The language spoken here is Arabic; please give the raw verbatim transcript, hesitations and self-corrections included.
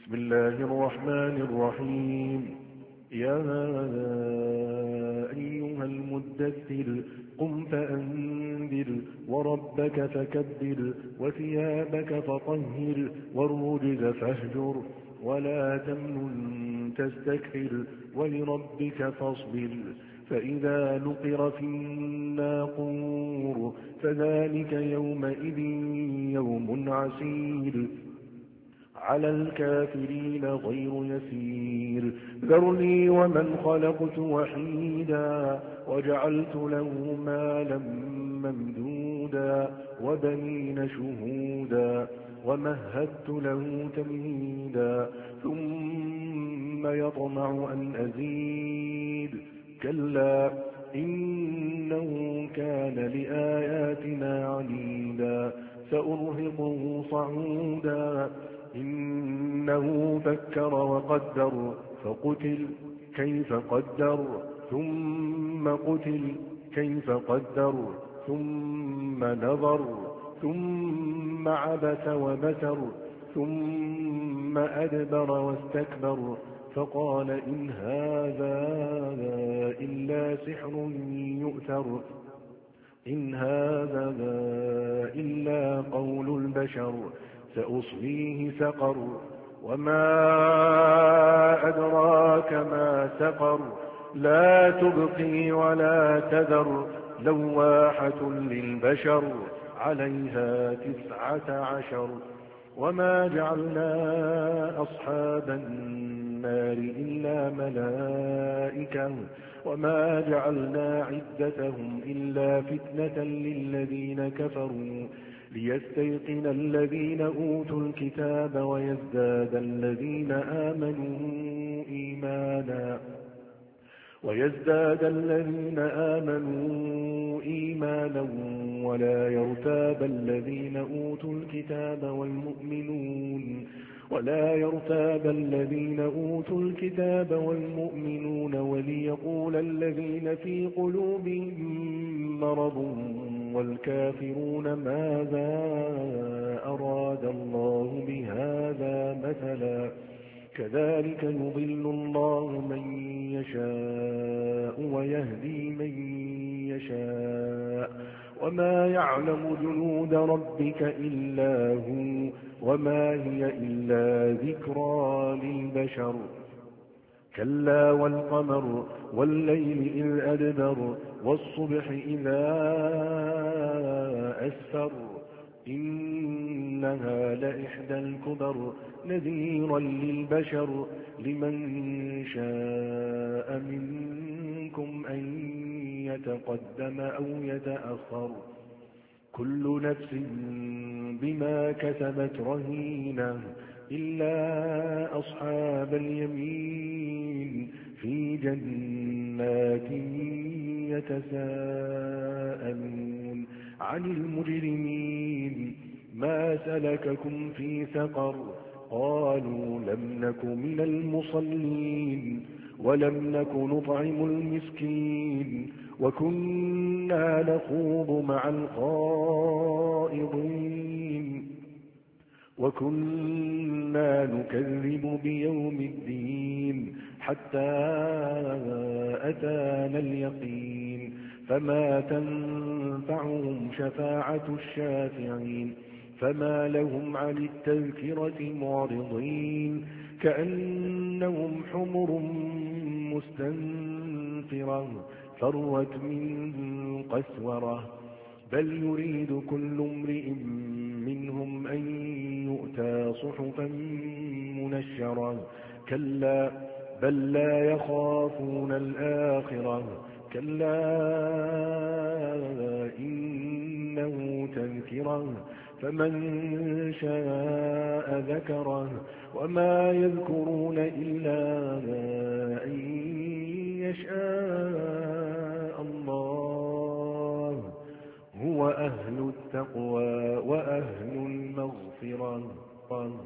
بسم الله الرحمن الرحيم. يا أيها المدثر قم فأنذر وربك فكبر وثيابك فطهر والرجز فاهجر ولا تمنن تستكثر ولربك فاصبر. فإذا نقر في الناقور فذلك يومئذ يوم عسير على الكافرين غير يسير. ذرني ومن خلقت وحيدا وجعلت له مالا ممدودا وبنين شهودا ومهدت له تمهيدا ثم يطمع أن أزيد كلا إنه كان لآياتنا عنيدا سأرهقه صعودا إنه فكر وقدر فقتل كيف قدر ثم قتل كيف قدر ثم نظر ثم عبس وبسر ثم أدبر واستكبر فقال إن هذا إلا سحر يؤثر إن هذا إلا قول البشر سأصليه سقر وما أدراك ما سقر لا تبقي ولا تذر لواحة للبشر عليها تسعة عشر. وما جعلنا أصحاب النار إلا ملائكة وما جعلنا عدتهم إلا فتنة للذين كفروا ليستيقن الذين أوتوا الكتاب ويزداد الذين آمنوا إيمانا ويزداد الذين آمنوا إيمانا ولا يرتاب الذين أوتوا الكتاب والمؤمنون ولا يرتاب الذين أوتوا الكتاب والمؤمنون وليقول الذين في قلوبهم مرض والكافرون ماذا أراد الله بهذا مثلا كذلك يضل الله من يشاء ويهدي من يشاء وما يعلم جنود ربك إلا هو وما هي إلا ذكرى للبشر. كلا والقمر والليل إذ أدبر والصبح إذا أسفر إنها لإحدى الكبر نذيرا للبشر لمن شاء منكم أن يتقدم أو يتأخر كل نفس بما كسبت رهينة إلا أصحاب اليمين في جنات يتساءلون عن المجرمين ما سلككم في سقر قالوا لم نك من المصلين ولم نك نطعم المسكين وكنا نخوض مع الخائضين وكنا نكذب بيوم الدين حتى أتانا اليقين فما تنفعهم شفاعة الشافعين فما لهم عن التذكرة معرضين كأنهم حمر مستنفرة فرت من قسورة بل يريد كل امرئ منهم أن يؤتى صحفا منشرة كلا بل لا يخافون الآخرة كلا إنه تذكرة فمن شاء ذكره وما يذكرون إلا أن يشاء الله هو أهل التقوى وأهل المغفرة.